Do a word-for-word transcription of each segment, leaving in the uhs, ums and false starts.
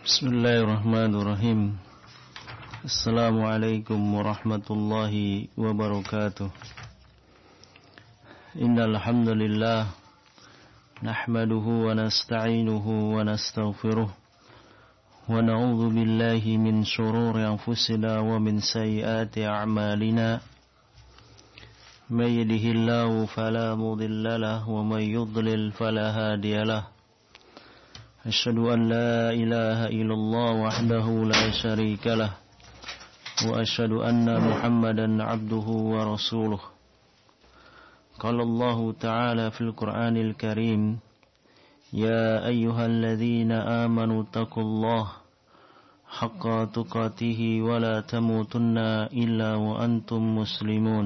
Bismillahirrahmanirrahim. Assalamualaikum warahmatullahi wabarakatuh. Innal hamdalillah nahmaduhu wa nasta'inuhu wa nastaghfiruh wa na'udzu billahi min shururi anfusina wa min sayyiati a'malina. May yahdihillahu fala mudilla lahu wa may yudlil fala hadiya lahu. أشهد أن لا إله إلا الله وحده لا شريك له وأشهد أن محمدا عبده ورسوله. قال الله تعالى في القرآن الكريم يا أيها الذين آمنوا اتقوا الله حق تقاته ولا تموتن إلا وأنتم مسلمون.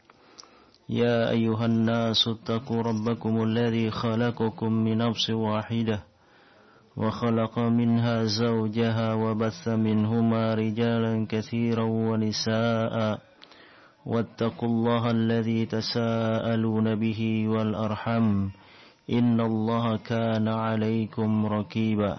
يا أيها الناس اتقوا ربكم الذي خلقكم من نفس واحدة وخلق منها زوجها وبث منهما رجالا كثيرا ونساء واتقوا الله الذي تساءلون به والأرحم إن الله كان عليكم رقيبا.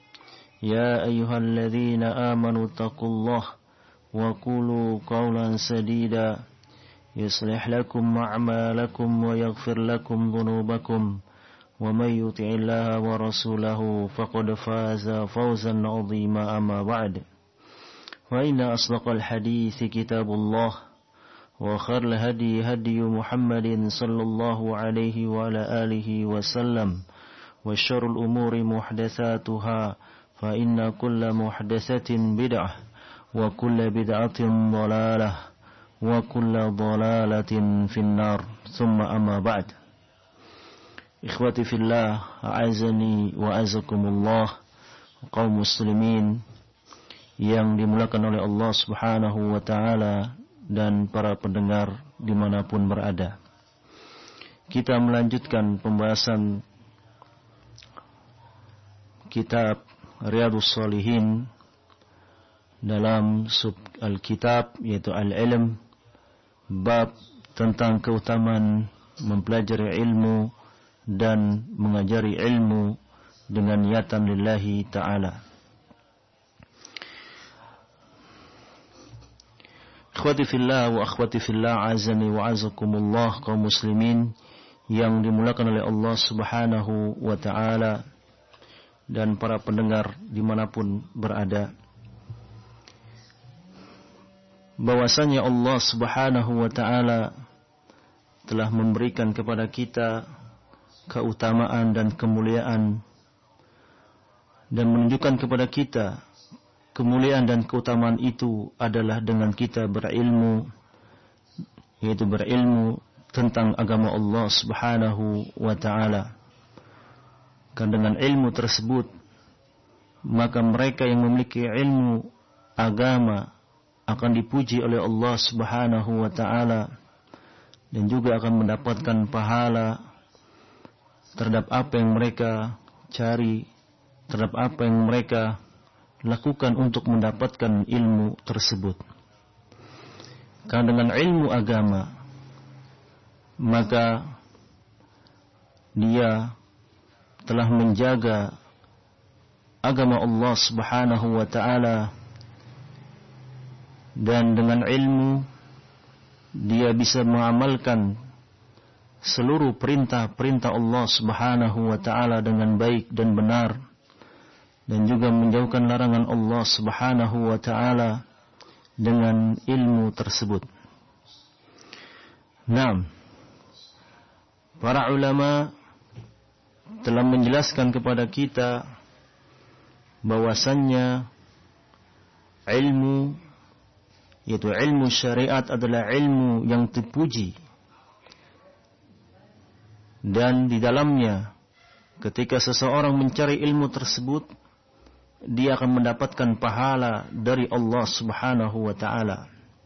يا أيها الذين آمنوا اتقوا الله وقولوا قولا سديدا يصلح لكم أعمالكم ويغفر لكم ذنوبكم ومن يطع الله ورسوله فقد فاز فوزا عظيما. أما بعد فإن أصدق الحديث كتاب الله وخير الهدي هدي محمد صلى الله عليه وعلى آله وسلم وشر الأمور محدثاتها فإن كل محدثة بدعة وكل بدعة ضلالة وكل ضلالة في النار. ثم أما بعد. Ikhwati fillah, a'azani wa azakumullah, kaum muslimin yang dimulakan oleh Allah subhanahu wa ta'ala dan para pendengar dimanapun berada. Kita melanjutkan pembahasan kitab Riyadhus Shalihin dalam sub al-kitab yaitu al-ilm, bab tentang keutamaan mempelajari ilmu dan mengajari ilmu dengan niatan lillahi ta'ala. Ikhwati fillah wa akhwati fillah, azani wa azakumullah, kaum muslimin yang dimulakan oleh Allah subhanahu wa ta'ala dan para pendengar dimanapun berada, bahwasanya Allah subhanahu wa ta'ala telah memberikan kepada kita keutamaan dan kemuliaan dan menunjukkan kepada kita kemuliaan dan keutamaan itu adalah dengan kita berilmu, yaitu berilmu tentang agama Allah subhanahu wa ta'ala. Karena dengan ilmu tersebut maka mereka yang memiliki ilmu agama akan dipuji oleh Allah subhanahu wa ta'ala dan juga akan mendapatkan pahala terhadap apa yang mereka cari, terhadap apa yang mereka lakukan untuk mendapatkan ilmu tersebut. Karena dengan ilmu agama maka dia telah menjaga agama Allah subhanahu wa ta'ala, dan dengan ilmu dia bisa mengamalkan seluruh perintah-perintah Allah subhanahu wa ta'ala dengan baik dan benar, dan juga menjauhkan larangan Allah subhanahu wa ta'ala dengan ilmu tersebut. Naam, para ulama telah menjelaskan kepada kita bahwasannya ilmu, yaitu ilmu syariat, adalah ilmu yang terpuji, dan di dalamnya ketika seseorang mencari ilmu tersebut dia akan mendapatkan pahala dari Allah subhanahu wa ta'ala.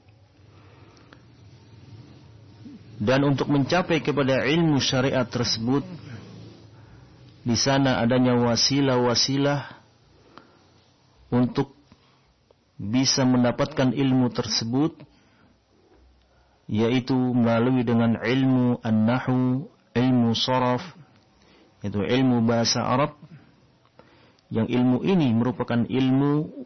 Dan untuk mencapai kepada ilmu syariat tersebut, di sana adanya wasilah-wasilah untuk bisa mendapatkan ilmu tersebut, yaitu melalui dengan ilmu an-nahwu, ilmu sharaf, yaitu ilmu bahasa Arab, yang ilmu ini merupakan ilmu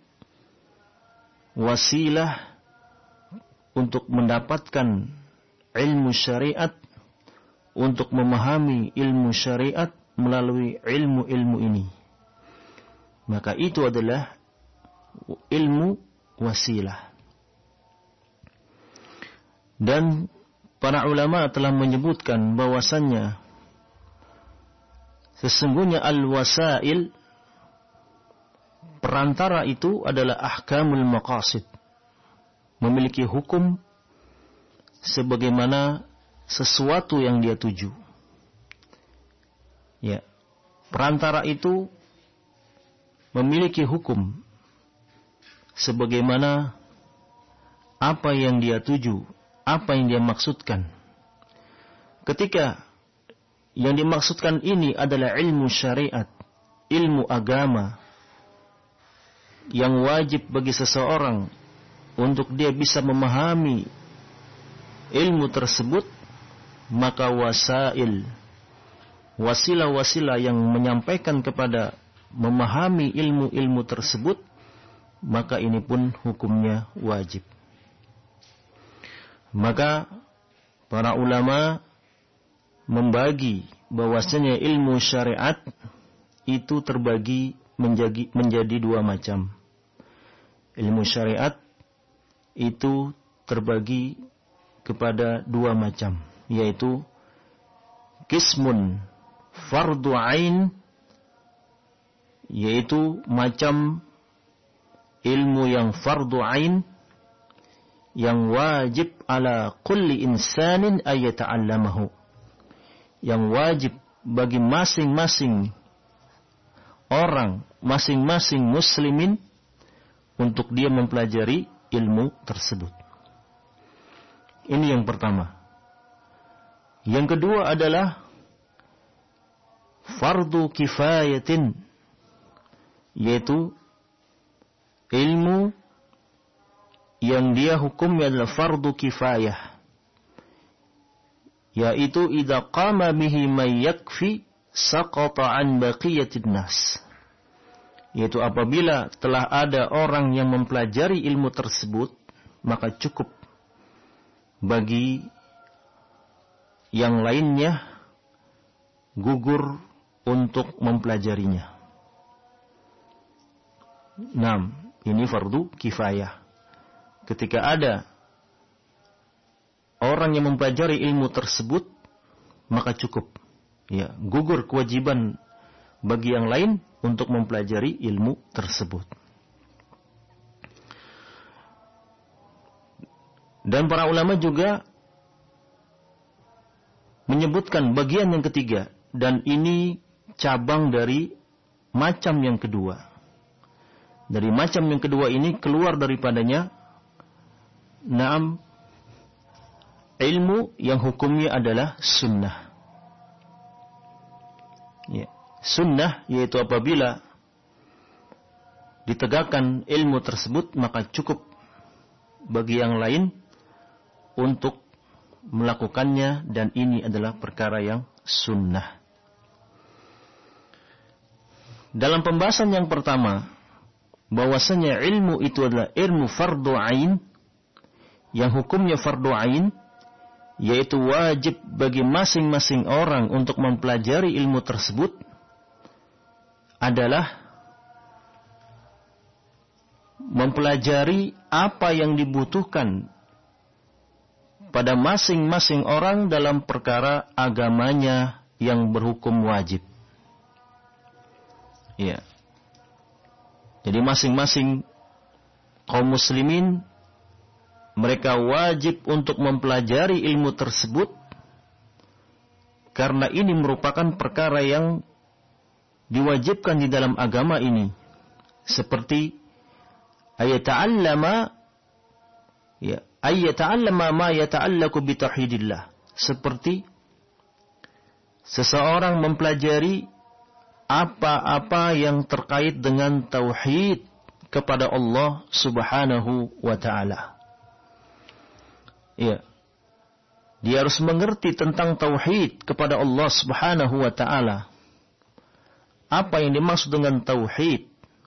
wasilah untuk mendapatkan ilmu syariat, untuk memahami ilmu syariat melalui ilmu-ilmu ini. Maka itu adalah ilmu wasilah. Dan para ulama telah menyebutkan bahwasannya sesungguhnya al-wasail, perantara itu adalah ahkamul maqasid, memiliki hukum sebagaimana sesuatu yang dia tuju. Ya, perantara itu memiliki hukum sebagaimana apa yang dia tuju, apa yang dia maksudkan. Ketika yang dimaksudkan ini adalah ilmu syariat, ilmu agama yang wajib bagi seseorang untuk dia bisa memahami ilmu tersebut, maka wasail, wasilah-wasilah yang menyampaikan kepada memahami ilmu-ilmu tersebut, maka ini pun hukumnya wajib. Maka para ulama membagi bahwasanya ilmu syariat itu terbagi menjadi, menjadi dua macam. Ilmu syariat itu terbagi kepada dua macam, yaitu qismun fardu ain, yaitu macam ilmu yang fardu ain yang wajib ala kulli insanin ayata'allamahu, yang wajib bagi masing-masing orang, masing-masing muslimin untuk dia mempelajari ilmu tersebut. Ini yang pertama. Yang kedua adalah fardu kifayatin, yaitu ilmu yang dia hukumnya adalah fardu kifayah, yaitu idza qama bihi may yakfi saqata an baqiyatin nas, yaitu apabila telah ada orang yang mempelajari ilmu tersebut, maka cukup bagi yang lainnya gugur untuk mempelajarinya. Nah, ini fardu kifayah. Ketika ada orang yang mempelajari ilmu tersebut, maka cukup, ya, gugur kewajiban bagi yang lain untuk mempelajari ilmu tersebut. Dan para ulama juga menyebutkan bagian yang ketiga, dan ini cabang dari macam yang kedua. Dari macam yang kedua ini keluar daripadanya Naam, ilmu yang hukumnya adalah sunnah. Ya, sunnah yaitu apabila ditegakkan ilmu tersebut, maka cukup bagi yang lain untuk melakukannya, dan ini adalah perkara yang sunnah. Dalam pembahasan yang pertama, bahwasanya ilmu itu adalah ilmu fardu ain, yang hukumnya fardu ain, yaitu wajib bagi masing-masing orang untuk mempelajari ilmu tersebut, adalah mempelajari apa yang dibutuhkan pada masing-masing orang dalam perkara agamanya yang berhukum wajib. Ya. Jadi masing-masing kaum muslimin, mereka wajib untuk mempelajari ilmu tersebut, karena ini merupakan perkara yang diwajibkan di dalam agama ini. Seperti ayata'allama, ya, ayata'allama ma yata'allaku bitauhidillah. Seperti seseorang mempelajari apa-apa yang terkait dengan tauhid kepada Allah Subhanahu wa ta'ala. Ya. Dia harus mengerti tentang tauhid kepada Allah Subhanahu wa ta'ala. apa yang dimaksud dengan tauhid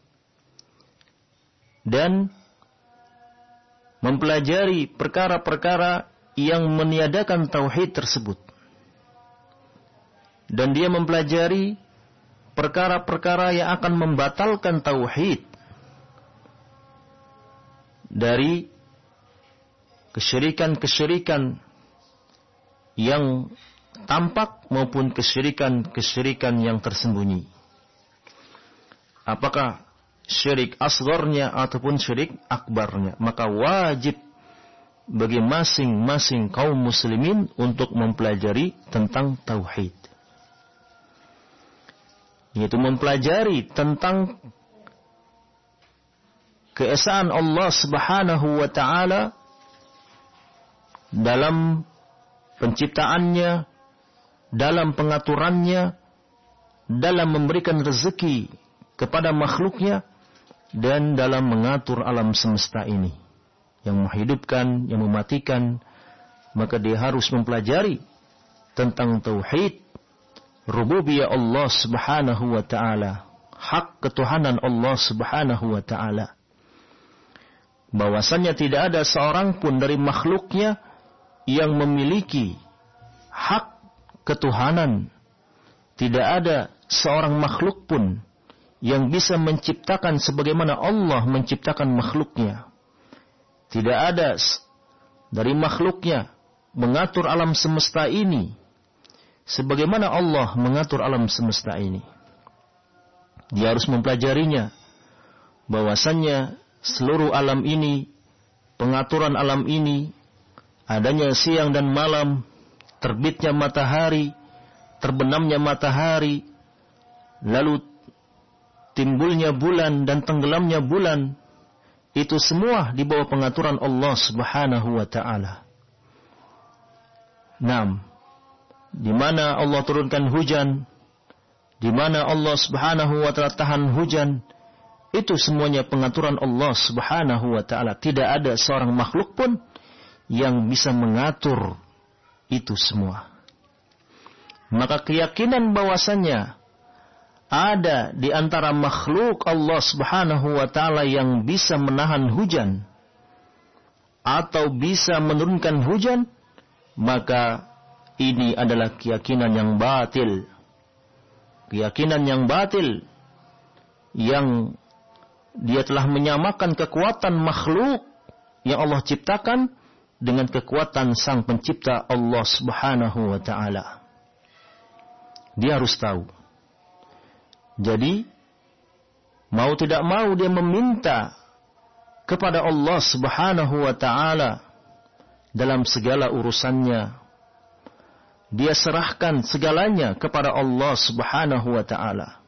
dan mempelajari perkara-perkara yang meniadakan tauhid tersebut. Dan dia mempelajari perkara-perkara yang akan membatalkan tauhid dari kesyirikan-kesyirikan yang tampak maupun kesyirikan-kesyirikan yang tersembunyi. Apakah syirik asgharnya ataupun syirik akbarnya? Maka wajib bagi masing-masing kaum muslimin untuk mempelajari tentang tauhid. Yaitu mempelajari tentang keesaan Allah Subhanahu wa ta'ala dalam penciptaannya, dalam pengaturannya, dalam memberikan rezeki kepada makhluknya, dan dalam mengatur alam semesta ini yang menghidupkan, yang mematikan. Maka dia harus mempelajari tentang tauhid rububiyah Allah Subhanahu wa ta'ala, hak ketuhanan Allah Subhanahu wa ta'ala, bahwasannya tidak ada seorang pun dari makhluknya yang memiliki hak ketuhanan. Tidak ada seorang makhluk pun yang bisa menciptakan sebagaimana Allah menciptakan makhluknya. Tidak ada dari makhluknya mengatur alam semesta ini sebagaimana Allah mengatur alam semesta ini. Dia harus mempelajarinya, bahwasannya seluruh alam ini, pengaturan alam ini, adanya siang dan malam, terbitnya matahari, terbenamnya matahari, lalu timbulnya bulan dan tenggelamnya bulan, itu semua di bawah pengaturan Allah Subhanahu wa ta'ala. Naam, di mana Allah turunkan hujan, di mana Allah Subhanahu wa ta'ala tahan hujan, itu semuanya pengaturan Allah Subhanahu wa ta'ala. Tidak ada seorang makhluk pun yang bisa mengatur itu semua. Maka keyakinan bahwasannya ada di antara makhluk Allah Subhanahu wa ta'ala yang bisa menahan hujan atau bisa menurunkan hujan, maka ini adalah keyakinan yang batil. Keyakinan yang batil yang dia telah menyamakan kekuatan makhluk yang Allah ciptakan dengan kekuatan Sang Pencipta Allah Subhanahu wa ta'ala. Dia harus tahu. Jadi, mau tidak mau dia meminta kepada Allah Subhanahu wa ta'ala dalam segala urusannya. Dia serahkan segalanya kepada Allah Subhanahu wa ta'ala.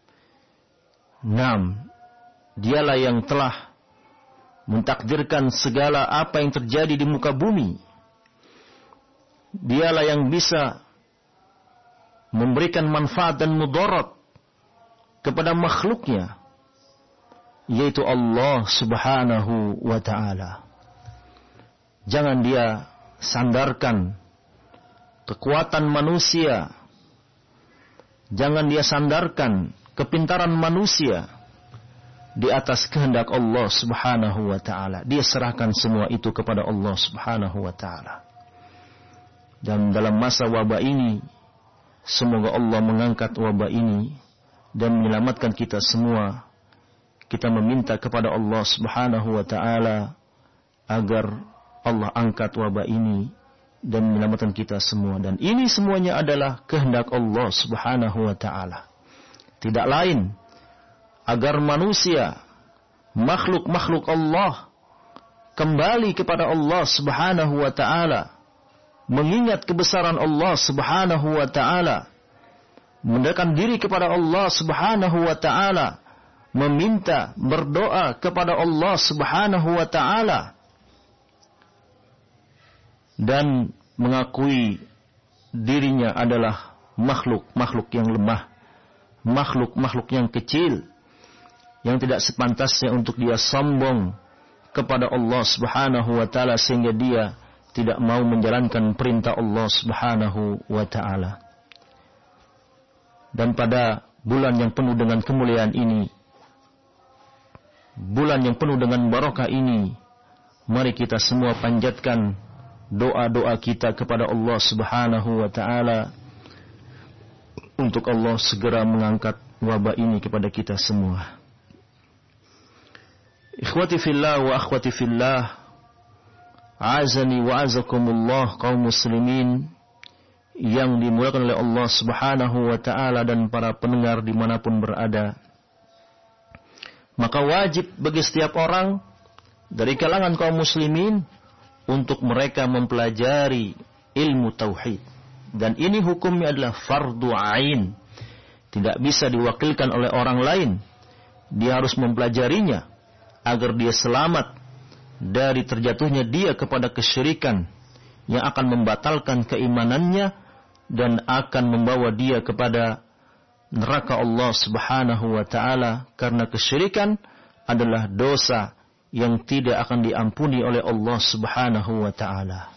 Naam, dialah yang telah mentakdirkan segala apa yang terjadi di muka bumi. Dialah yang bisa memberikan manfaat dan mudarat kepada makhluknya, yaitu Allah Subhanahu wa ta'ala. Jangan dia sandarkan kekuatan manusia, jangan dia sandarkan kepintaran manusia di atas kehendak Allah Subhanahu wa ta'ala. Dia serahkan semua itu kepada Allah Subhanahu wa ta'ala. Dan dalam masa wabah ini, semoga Allah mengangkat wabah ini dan menyelamatkan kita semua. Kita meminta kepada Allah Subhanahu wa ta'ala agar Allah angkat wabah ini dan menyelamatkan kita semua. Dan ini semuanya adalah kehendak Allah Subhanahu wa ta'ala. Tidak lain agar manusia, makhluk-makhluk Allah kembali kepada Allah Subhanahu wa ta'ala, mengingat kebesaran Allah Subhanahu wa ta'ala, mendekatkan diri kepada Allah Subhanahu wa ta'ala, meminta, berdoa kepada Allah Subhanahu wa ta'ala, dan mengakui dirinya adalah makhluk-makhluk yang lemah, makhluk-makhluk yang kecil, yang tidak sepantasnya untuk dia sombong kepada Allah Subhanahu wa ta'ala sehingga dia tidak mau menjalankan perintah Allah Subhanahu wa ta'ala. Dan pada bulan yang penuh dengan kemuliaan ini, bulan yang penuh dengan barakah ini, mari kita semua panjatkan doa-doa kita kepada Allah Subhanahu wa taala untuk Allah segera mengangkat wabah ini kepada kita semua. Ikhwati fillah wa akhwati fillah, azani wa azakumullah kaum muslimin yang dimuliakan oleh Allah Subhanahu wa taala dan para pendengar dimanapun berada. Maka wajib bagi setiap orang dari kalangan kaum muslimin untuk mereka mempelajari ilmu tauhid. Dan ini hukumnya adalah fardu ain. Tidak bisa diwakilkan oleh orang lain. Dia harus mempelajarinya agar dia selamat dari terjatuhnya dia kepada kesyirikan yang akan membatalkan keimanannya dan akan membawa dia kepada neraka Allah Subhanahu wa taala, karena kesyirikan adalah dosa yang tidak akan diampuni oleh Allah Subhanahu wa taala.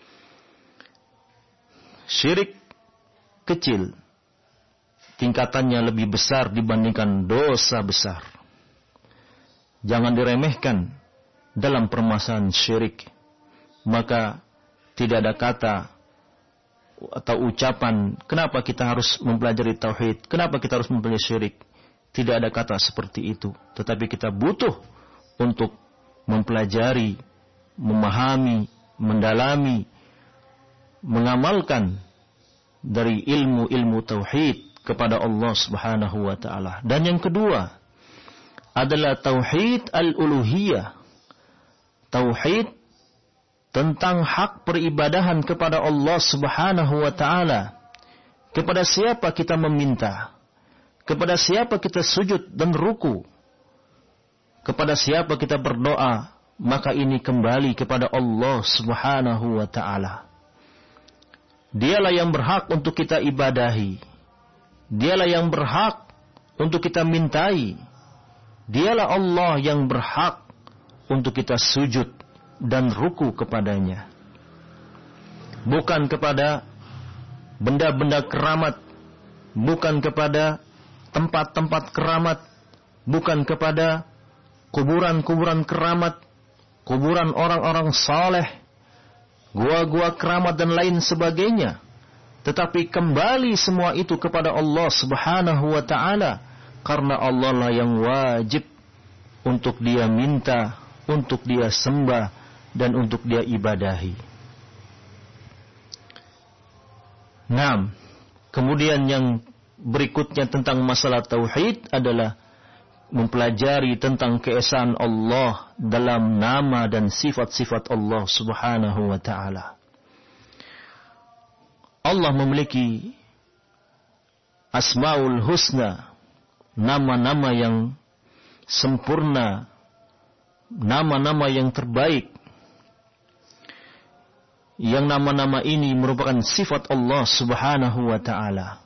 Syirik kecil tingkatannya lebih besar dibandingkan dosa besar. Jangan diremehkan dalam permasalahan syirik. Maka tidak ada kata atau ucapan, kenapa kita harus mempelajari tauhid, kenapa kita harus mempelajari syirik. Tidak ada kata seperti itu. Tetapi kita butuh untuk mempelajari, memahami, mendalami, mengamalkan dari ilmu-ilmu tauhid kepada Allah Subhanahu wa taala. Dan yang kedua adalah tauhid al-uluhiyah. Tauhid tentang hak peribadahan kepada Allah Subhanahu wa taala. Kepada siapa kita meminta? Kepada siapa kita sujud dan ruku? Kepada siapa kita berdoa? Maka ini kembali kepada Allah Subhanahu wa taala. Dialah yang berhak untuk kita ibadahi. Dialah yang berhak untuk kita mintai. Dialah Allah yang berhak untuk kita sujud dan ruku kepadanya. Bukan kepada benda-benda keramat, bukan kepada tempat-tempat keramat, bukan kepada kuburan-kuburan keramat, kuburan orang-orang saleh, gua-gua keramat dan lain sebagainya. Tetapi kembali semua itu kepada Allah Subhanahu wa ta'ala, karena Allah lah yang wajib untuk dia minta, untuk dia sembah, dan untuk dia ibadahi. Nah, kemudian yang berikutnya tentang masalah tauhid adalah mempelajari tentang keesaan Allah dalam nama dan sifat-sifat Allah Subhanahu wa ta'ala. Allah memiliki Asmaul Husna, nama-nama yang sempurna, nama-nama yang terbaik. Yang nama-nama ini merupakan sifat Allah Subhanahu wa ta'ala.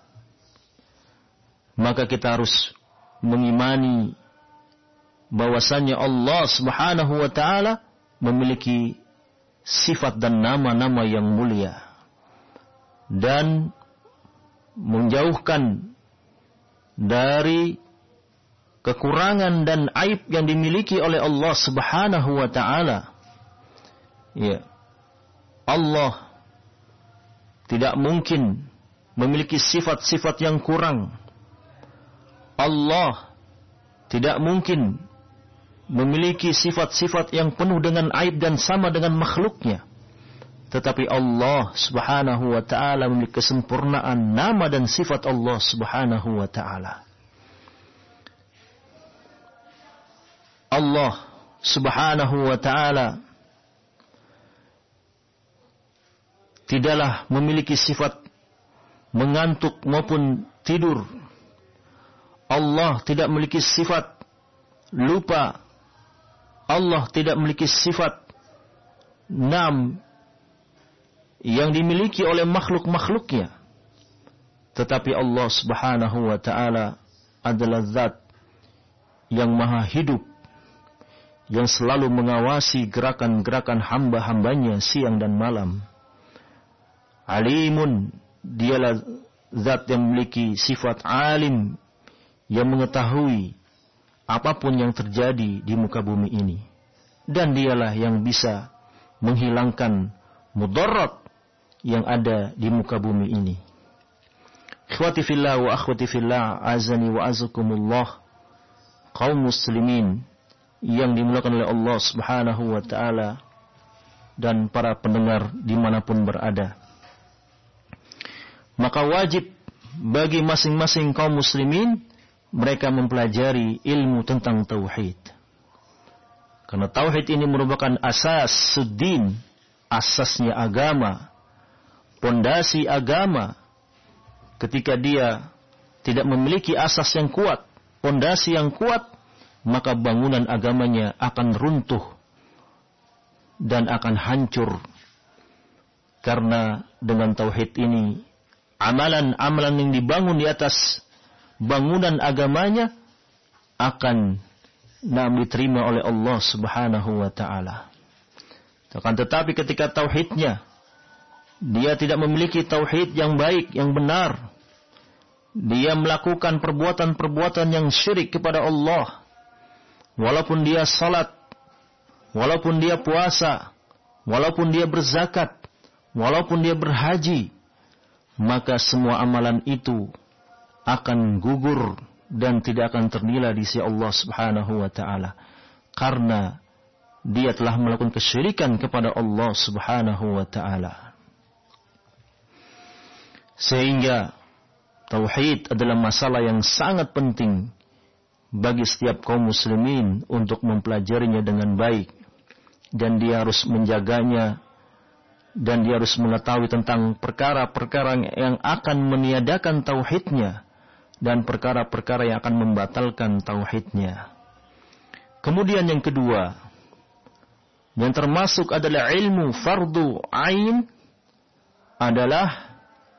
Maka kita harus mengimani bahwasannya Allah Subhanahu wa ta'ala memiliki sifat dan nama-nama yang mulia, dan menjauhkan dari kekurangan dan aib yang dimiliki oleh Allah Subhanahu wa ta'ala. Ya, Allah tidak mungkin memiliki sifat-sifat yang kurang. Allah tidak mungkin memiliki sifat-sifat yang penuh dengan aib dan sama dengan makhluknya. Tetapi Allah Subhanahu wa ta'ala memiliki kesempurnaan nama dan sifat Allah Subhanahu wa ta'ala. Allah Subhanahu wa ta'ala tidaklah memiliki sifat mengantuk maupun tidur. Allah tidak memiliki sifat lupa. Allah tidak memiliki sifat nam yang dimiliki oleh makhluk-makhluknya. Tetapi Allah Subhanahu wa ta'ala adalah zat yang maha hidup, yang selalu mengawasi gerakan-gerakan hamba-hambanya siang dan malam. Alimun, dialah zat yang memiliki sifat alim, yang mengetahui apapun yang terjadi di muka bumi ini. Dan dialah yang bisa menghilangkan mudarat yang ada di muka bumi ini. Ikhwati fillah wa akhwati fillah, azani wa azakumullah, kaum muslimin yang dimuliakan oleh Allah Subhanahu wa ta'ala dan para pendengar dimanapun berada. Maka wajib bagi masing-masing kaum muslimin mereka mempelajari ilmu tentang tauhid. Karena tauhid ini merupakan asas suddin, asasnya agama, pondasi agama. Ketika dia tidak memiliki asas yang kuat, pondasi yang kuat, maka bangunan agamanya akan runtuh dan akan hancur. Karena dengan tauhid ini, amalan-amalan yang dibangun di atas bangunan agamanya akan diterima oleh Allah Subhanahu wa ta'ala. Akan tetapi ketika tauhidnya, dia tidak memiliki tauhid yang baik, yang benar, dia melakukan perbuatan-perbuatan yang syirik kepada Allah, walaupun dia salat, walaupun dia puasa, walaupun dia berzakat, walaupun dia berhaji, maka semua amalan itu akan gugur dan tidak akan ternilai di sisi Allah Subhanahu wa ta'ala. Karena dia telah melakukan kesyirikan kepada Allah Subhanahu wa ta'ala. Sehingga tauhid adalah masalah yang sangat penting bagi setiap kaum muslimin untuk mempelajarinya dengan baik. Dan dia harus menjaganya, dan dia harus mengetahui tentang perkara-perkara yang akan meniadakan tauhidnya dan perkara-perkara yang akan membatalkan tauhidnya. Kemudian yang kedua, yang termasuk adalah ilmu fardu ain, adalah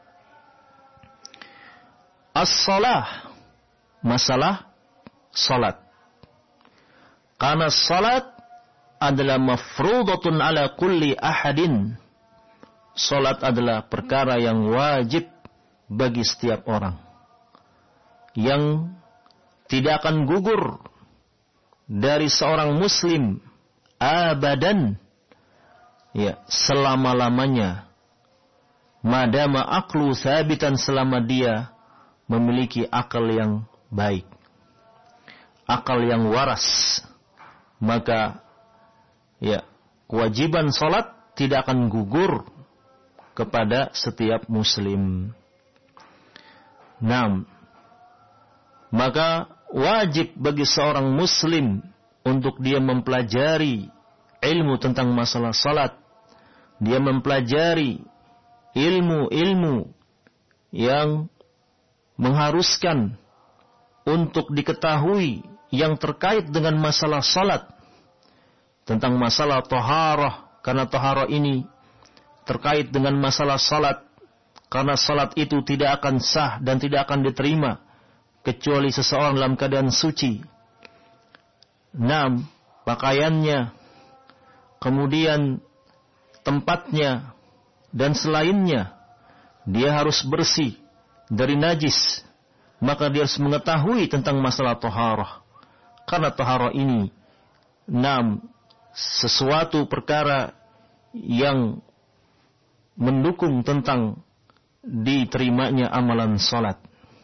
as-salah, masalah salat. Karena salat adalah mafrudatun ala kulli ahadin. Salat adalah perkara yang wajib bagi setiap orang, yang tidak akan gugur dari seorang muslim abadan, ya, selama-lamanya, madama aqlu thabitan, selama dia memiliki akal yang baik, akal yang waras, maka ya, kewajiban salat tidak akan gugur kepada setiap muslim. Naam, maka wajib bagi seorang muslim untuk dia mempelajari ilmu tentang masalah salat. Dia mempelajari ilmu-ilmu yang mengharuskan untuk diketahui yang terkait dengan masalah salat, tentang masalah taharah, karena taharah ini terkait dengan masalah salat, karena salat itu tidak akan sah dan tidak akan diterima kecuali seseorang dalam keadaan suci. Naam, pakaiannya, kemudian tempatnya, dan selainnya, dia harus bersih dari najis. Maka dia harus mengetahui tentang masalah taharah, karena taharah ini, naam, sesuatu perkara yang mendukung tentang diterimanya amalan salat.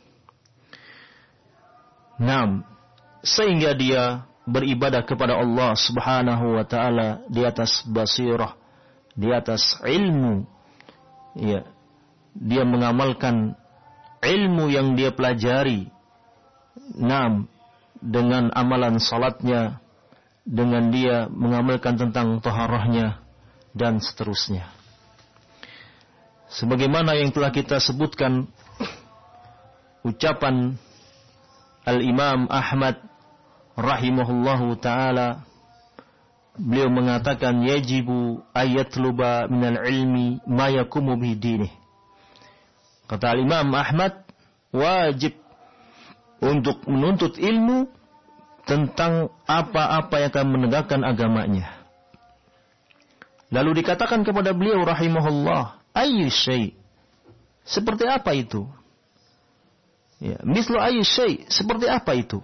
Naam, sehingga dia beribadah kepada Allah Subhanahu wa ta'ala di atas basirah, di atas ilmu, ya, dia mengamalkan ilmu yang dia pelajari, naam, dengan amalan salatnya, dengan dia mengamalkan tentang taharahnya, dan seterusnya. Sebagaimana yang telah kita sebutkan, ucapan Al-Imam Ahmad rahimahullahu ta'ala, beliau mengatakan, yajibu ayatluba minal ilmi ma yakumu bihi dinih. Kata Al-Imam Ahmad, wajib untuk menuntut ilmu tentang apa-apa yang akan menegakkan agamanya. Lalu dikatakan kepada beliau rahimahullah, ayyu syai', seperti apa itu? Ya, mislu ayyi syai', seperti apa itu?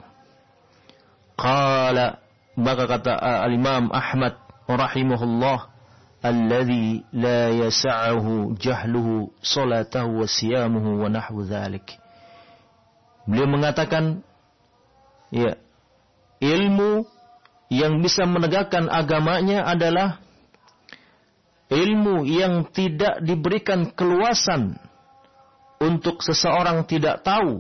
Qala, maka kata al-Imam Ahmad rahimahullah, alladhi la yasa'uhu jahluhu salatahu wa siyamuhu wa nahwu dzalik. Beliau mengatakan, ya, ilmu yang bisa menegakkan agamanya adalah ilmu yang tidak diberikan keluasan untuk seseorang tidak tahu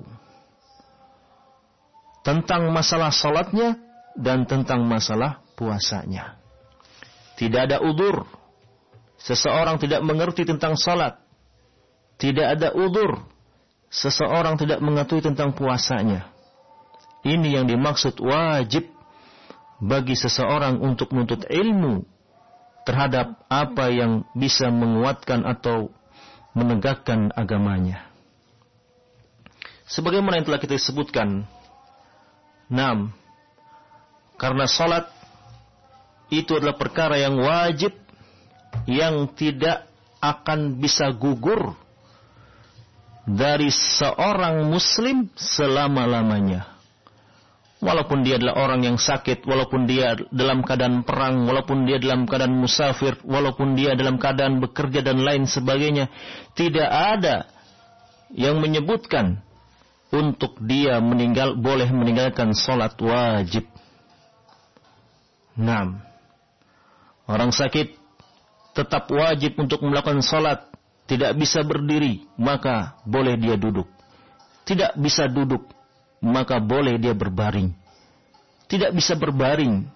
tentang masalah salatnya dan tentang masalah puasanya. Tidak ada udzur. Seseorang tidak mengerti tentang salat. Tidak ada udzur. Seseorang tidak mengetahui tentang puasanya. Ini yang dimaksud wajib bagi seseorang untuk menuntut ilmu terhadap apa yang bisa menguatkan atau menegakkan agamanya. Sebagaimana yang telah kita sebutkan, enam, karena salat itu adalah perkara yang wajib yang tidak akan bisa gugur dari seorang muslim selama-lamanya. Walaupun dia adalah orang yang sakit, walaupun dia dalam keadaan perang, walaupun dia dalam keadaan musafir, walaupun dia dalam keadaan bekerja dan lain sebagainya, tidak ada yang menyebutkan untuk dia meninggal boleh meninggalkan salat wajib. Enam, orang sakit tetap wajib untuk melakukan salat, tidak bisa berdiri, maka boleh dia duduk. Tidak bisa duduk, maka boleh dia berbaring. Tidak bisa berbaring,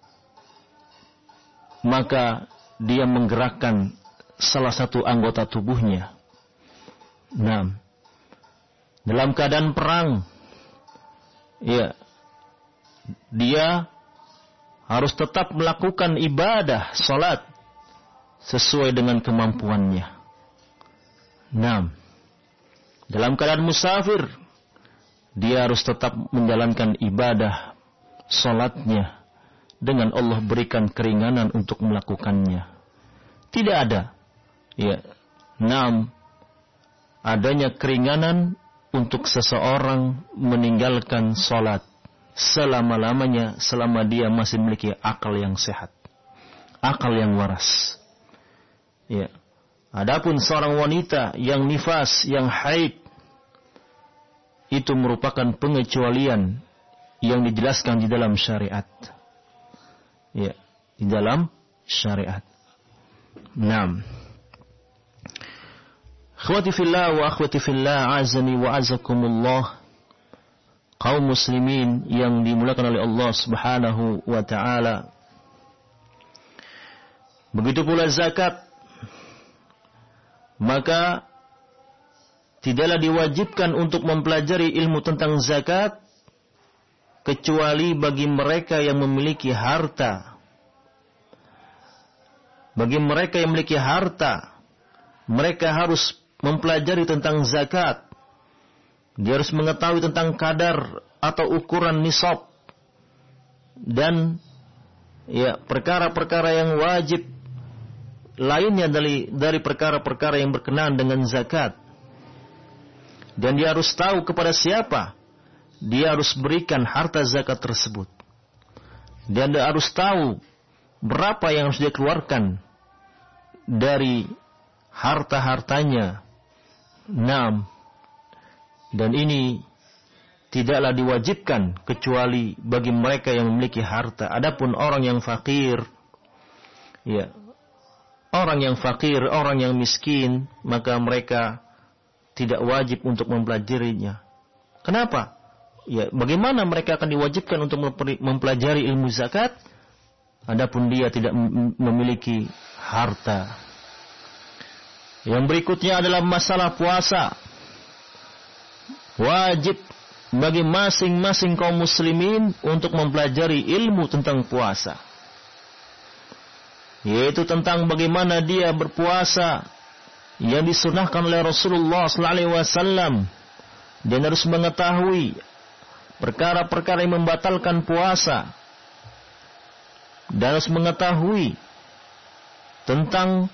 maka dia menggerakkan salah satu anggota tubuhnya. Nah, dalam keadaan perang, ya, dia harus tetap melakukan ibadah salat sesuai dengan kemampuannya. Nah, dalam keadaan musafir, dia harus tetap menjalankan ibadah salatnya dengan Allah berikan keringanan untuk melakukannya. Tidak ada, ya, enam, adanya keringanan untuk seseorang meninggalkan salat selama-lamanya selama dia masih memiliki akal yang sehat, akal yang waras. Ya. Adapun seorang wanita yang nifas, yang haid, itu merupakan pengecualian yang dijelaskan di dalam syariat. Ya, di dalam syariat. Naam. Akhwati fillah wa akhwati fillah, azani wa azakumullah. Kaum muslimin yang dimuliakan oleh Allah Subhanahu wa taala. Begitu pula zakat. Maka tidaklah diwajibkan untuk mempelajari ilmu tentang zakat kecuali bagi mereka yang memiliki harta. Bagi mereka yang memiliki harta, mereka harus mempelajari tentang zakat. Dia harus mengetahui tentang kadar atau ukuran nisab dan ya perkara-perkara yang wajib lainnya dari dari perkara-perkara yang berkenaan dengan zakat. Dan dia harus tahu kepada siapa dia harus berikan harta zakat tersebut. Dan dia harus tahu berapa yang harus dia keluarkan dari harta-hartanya. Naam. Dan ini tidaklah diwajibkan kecuali bagi mereka yang memiliki harta. Adapun orang yang fakir, ya, orang yang fakir, orang yang miskin, maka mereka tidak wajib untuk mempelajarinya. Kenapa? Ya, bagaimana mereka akan diwajibkan untuk mempelajari ilmu zakat? Adapun dia tidak memiliki harta. Yang berikutnya adalah masalah puasa. Wajib bagi masing-masing kaum muslimin untuk mempelajari ilmu tentang puasa, yaitu tentang bagaimana dia berpuasa yang disunahkan oleh Rasulullah sallallahu alaihi wasallam. Dia harus mengetahui perkara-perkara yang membatalkan puasa dan harus mengetahui tentang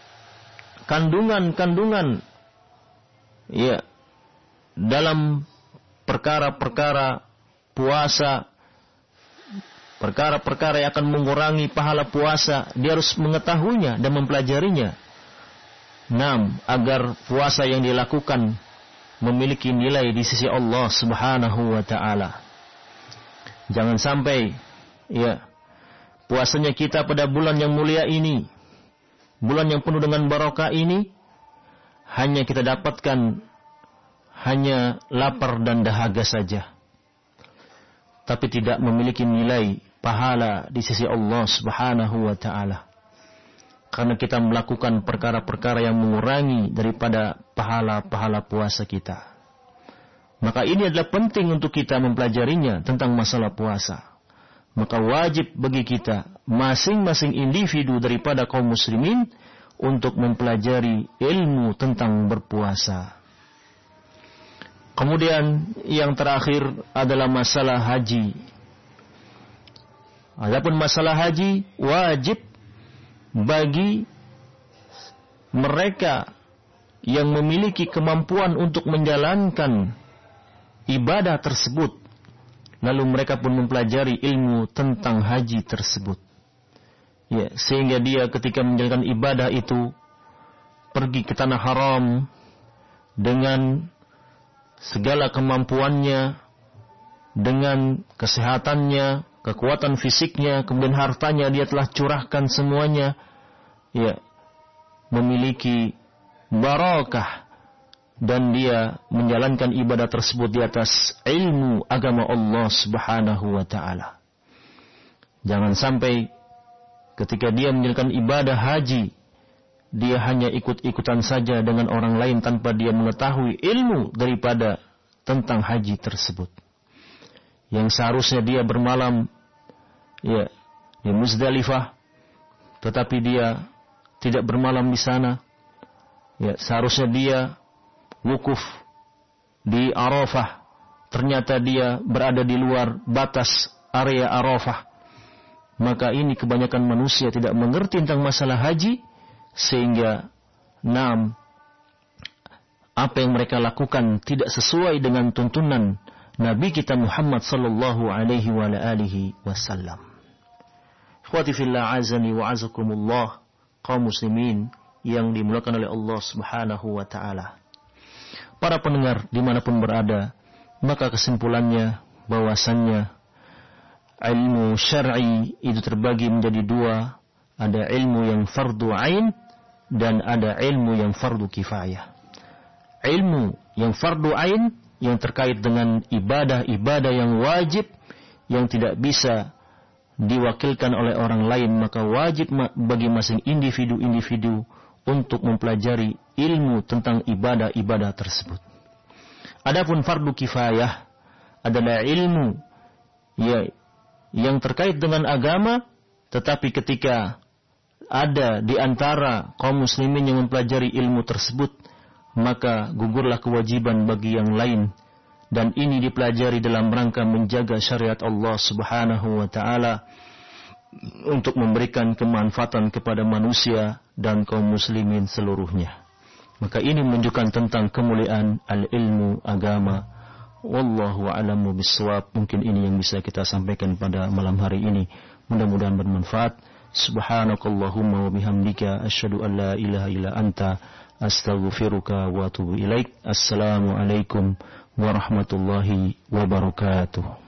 kandungan-kandungan ya dalam perkara-perkara puasa, perkara-perkara yang akan mengurangi pahala puasa, dia harus mengetahuinya dan mempelajarinya. Enam, agar puasa yang dilakukan memiliki nilai di sisi Allah Subhanahu wa taala. Jangan sampai ya puasanya kita pada bulan yang mulia ini, bulan yang penuh dengan barokah ini, hanya kita dapatkan hanya lapar dan dahaga saja, tapi tidak memiliki nilai pahala di sisi Allah Subhanahu wa taala. Karena kita melakukan perkara-perkara yang mengurangi daripada pahala-pahala puasa kita. Maka ini adalah penting untuk kita mempelajarinya tentang masalah puasa. Maka wajib bagi kita, masing-masing individu daripada kaum muslimin, untuk mempelajari ilmu tentang berpuasa. Kemudian yang terakhir adalah masalah haji. Adapun masalah haji, wajib bagi mereka yang memiliki kemampuan untuk menjalankan ibadah tersebut, lalu mereka pun mempelajari ilmu tentang haji tersebut, ya, sehingga dia ketika menjalankan ibadah itu pergi ke tanah haram dengan segala kemampuannya, dengan kesehatannya, kekuatan fisiknya, kemudian hartanya dia telah curahkan semuanya, ya, memiliki barakah, dan dia menjalankan ibadah tersebut di atas ilmu agama Allah Subhanahu wa taala. Jangan sampai ketika dia menjalankan ibadah haji, dia hanya ikut-ikutan saja dengan orang lain tanpa dia mengetahui ilmu daripada tentang haji tersebut. Yang seharusnya dia bermalam ya di Muzdalifah, tetapi dia tidak bermalam di sana. Ya, seharusnya dia wukuf di Arafah, ternyata dia berada di luar batas area Arafah. Maka ini kebanyakan manusia tidak mengerti tentang masalah haji, sehingga enam, apa yang mereka lakukan tidak sesuai dengan tuntunan Nabi kita Muhammad sallallahu alaihi wa alihi wasallam. Ikhwati fillah, azani wa azakumullah, kaum muslimin yang dimuliakan oleh Allah Subhanahu wa taala. Para pendengar dimanapun berada, maka kesimpulannya bahwasannya ilmu syar'i itu terbagi menjadi dua. Ada ilmu yang fardu ain dan ada ilmu yang fardu kifayah. Ilmu yang fardu ain yang terkait dengan ibadah-ibadah yang wajib, yang tidak bisa diwakilkan oleh orang lain, maka wajib bagi masing individu-individu untuk mempelajari ilmu tentang ibadah-ibadah tersebut. Adapun fardu kifayah adalah ilmu ya, yang terkait dengan agama, tetapi ketika ada di antara kaum muslimin yang mempelajari ilmu tersebut, maka gugurlah kewajiban bagi yang lain, dan ini dipelajari dalam rangka menjaga syariat Allah Subhanahu wa taala untuk memberikan kemanfaatan kepada manusia dan kaum muslimin seluruhnya. Maka ini menunjukkan tentang kemuliaan al-ilmu agama. Wallahu a'lamu bissawab. Mungkin ini yang bisa kita sampaikan pada malam hari ini. Mudah-mudahan bermanfaat. Subhanakallahumma wa bihamdika asyhadu an la ilaha illa anta astaghfiruka wa atubu ilaik. Assalamualaikum warahmatullahi wabarakatuh.